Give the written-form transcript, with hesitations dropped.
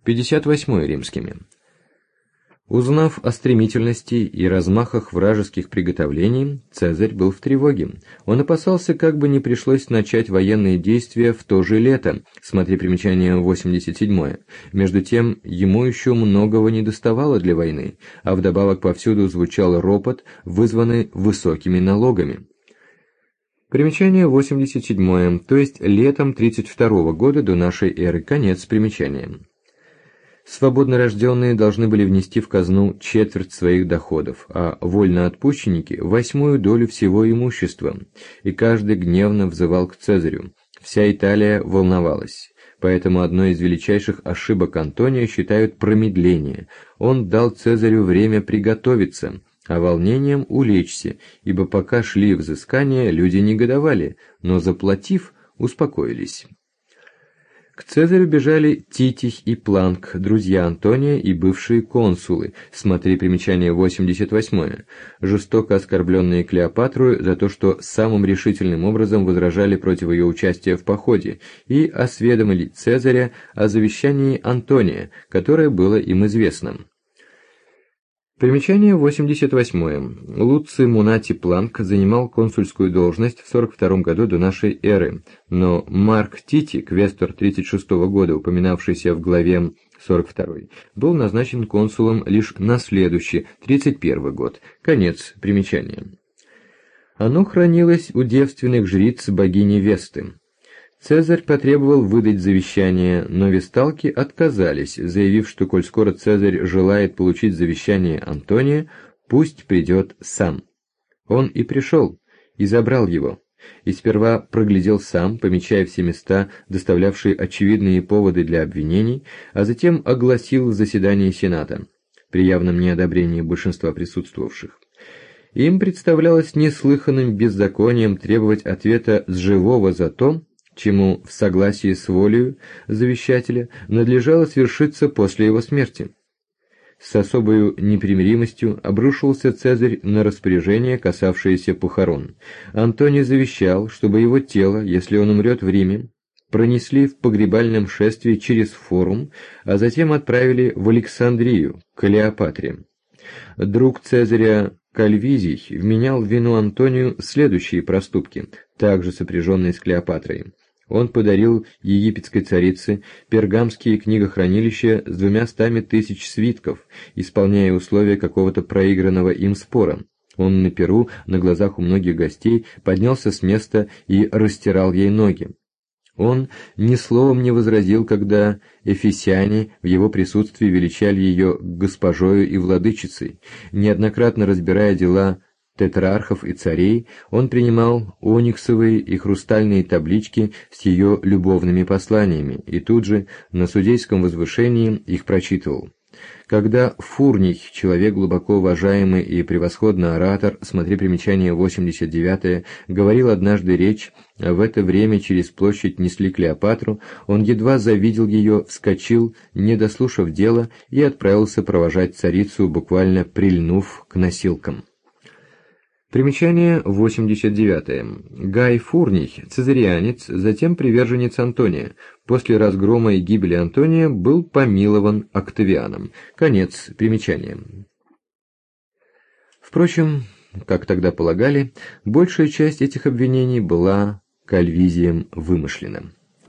58 римскими. Узнав о стремительности и размахах вражеских приготовлений, Цезарь был в тревоге. Он опасался, как бы не пришлось начать военные действия в то же лето, смотри примечание 87. Между тем, ему еще многого недоставало для войны, а вдобавок повсюду звучал ропот, вызванный высокими налогами. Примечание 87, то есть летом 32 года до нашей эры, конец примечания. Свободно рожденные должны были внести в казну четверть своих доходов, а вольноотпущенники – 8 долю всего имущества, и каждый гневно взывал к Цезарю. Вся Италия волновалась. Поэтому одной из величайших ошибок Антония считают промедление. Он дал Цезарю время приготовиться, а волнением улечься, ибо пока шли взыскания, люди негодовали, но заплатив, успокоились. К Цезарю бежали Титий и Планк, друзья Антония и бывшие консулы, смотри примечание 88, жестоко оскорбленные Клеопатрою за то, что самым решительным образом возражали против ее участия в походе, и осведомили Цезаря о завещании Антония, которое было им известно. Примечание 88. Луций Мунатий Планк занимал консульскую должность в 42 году до нашей эры, но Марк Титий, квестор 36 года, упоминавшийся в главе 42, был назначен консулом лишь на следующий, 31 год. Конец примечания. Оно хранилось у девственных жриц богини Весты. Цезарь потребовал выдать завещание, но весталки отказались, заявив, что коль скоро Цезарь желает получить завещание Антония, пусть придет сам. Он и пришел, и забрал его, и сперва проглядел сам, помечая все места, доставлявшие очевидные поводы для обвинений, а затем огласил в заседании Сената, при явном неодобрении большинства присутствовавших. Им представлялось неслыханным беззаконием требовать ответа с живого за то, чему в согласии с волею завещателя надлежало свершиться после его смерти. С особой непримиримостью обрушился Цезарь на распоряжение, касавшееся похорон. Антоний завещал, чтобы его тело, если он умрет в Риме, пронесли в погребальном шествии через форум, а затем отправили в Александрию, к Клеопатре. Друг Цезаря Кальвизий вменял в вину Антонию следующие проступки, также сопряженные с Клеопатрой. Он подарил египетской царице пергамские книгохранилища с 200 тысяч свитков, исполняя условия какого-то проигранного им спора. Он на пиру, на глазах у многих гостей, поднялся с места и растирал ей ноги. Он ни словом не возразил, когда эфесяне в его присутствии величали ее госпожою и владычицей. Неоднократно разбирая дела тетрархов и царей, он принимал ониксовые и хрустальные таблички с ее любовными посланиями и тут же на судейском возвышении их прочитывал. Когда Фурний, человек глубоко уважаемый и превосходный оратор, смотри примечание 89, говорил однажды речь, а в это время через площадь несли Клеопатру, он едва завидел ее, вскочил, не дослушав дела, и отправился провожать царицу, буквально прильнув к носилкам. Примечание 89. Гай Фурний, цезарианец, затем приверженец Антония. После разгрома и гибели Антония был помилован Октавианом. Конец примечания. Впрочем, как тогда полагали, большая часть этих обвинений была Кальвизием вымышлена.